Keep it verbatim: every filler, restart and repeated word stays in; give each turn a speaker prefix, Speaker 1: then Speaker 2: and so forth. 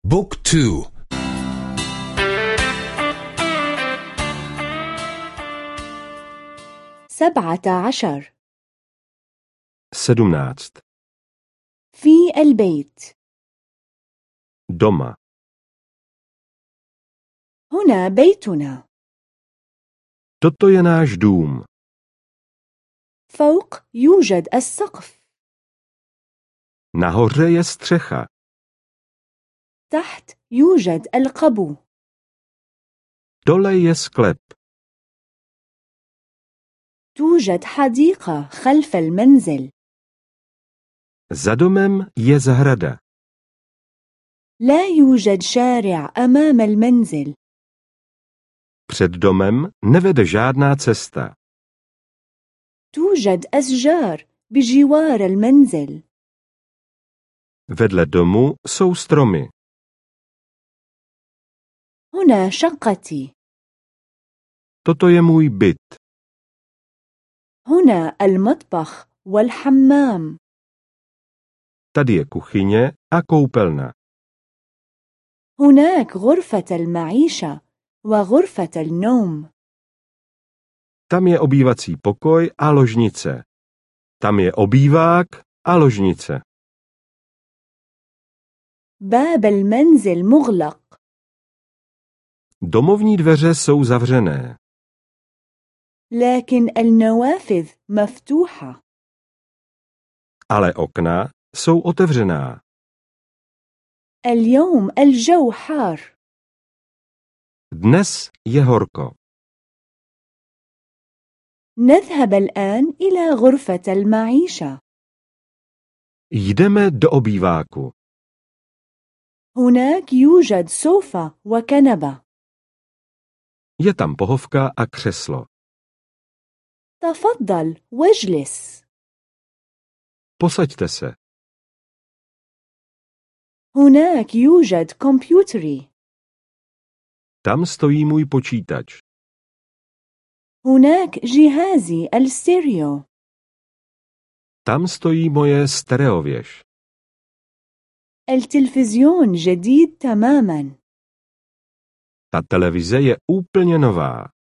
Speaker 1: بوك تو.
Speaker 2: سبعة عشر.
Speaker 3: sedmnáct.
Speaker 2: في البيت.
Speaker 3: Doma.
Speaker 2: هنا بيتنا.
Speaker 3: Toto je náš dům.
Speaker 2: فوق يوجد السقف.
Speaker 3: Nahoře je střecha.
Speaker 2: تحت يوجد القبو.
Speaker 3: Dole je sklep.
Speaker 2: توجد حديقة خلف المنزل.
Speaker 3: Za domem je zahrada.
Speaker 2: لا يوجد شارع أمام المنزل.
Speaker 3: Před domem nevede žádná cesta.
Speaker 2: توجد أشجار بجوار المنزل.
Speaker 3: Vedle domu jsou stromy.
Speaker 2: هنا شقتي.
Speaker 3: Toto je můj byt.
Speaker 2: هنا المطبخ والحمام.
Speaker 3: Tady je kuchyně a koupelna.
Speaker 2: هناك غرفة المعيشة وغرفة النوم.
Speaker 3: Tam je obývací pokoj a ložnice. Tam je obývák a ložnice.
Speaker 2: باب المنزل مغلق.
Speaker 3: Domovní dveře jsou zavřené.
Speaker 2: لكن النوافذ مفتوحة.
Speaker 3: Ale okna jsou otevřená.
Speaker 2: اليوم الجو حار.
Speaker 3: Dnes je horko.
Speaker 2: نذهب الآن إلى غرفة المعيشة.
Speaker 3: Jdeme do obýváku.
Speaker 2: هناك يوجد سوفا وكنبة.
Speaker 3: Je tam pohovka a křeslo.
Speaker 2: تفضل واجلس.
Speaker 3: Posaďte se.
Speaker 2: هناك يوجد كمبيوتري.
Speaker 3: Tam stojí můj počítač.
Speaker 2: هناك جهازي الستيريو.
Speaker 3: Tam stojí moje stereověž.
Speaker 2: التلفزيون جديد تماما.
Speaker 3: Ta televize je úplně nová.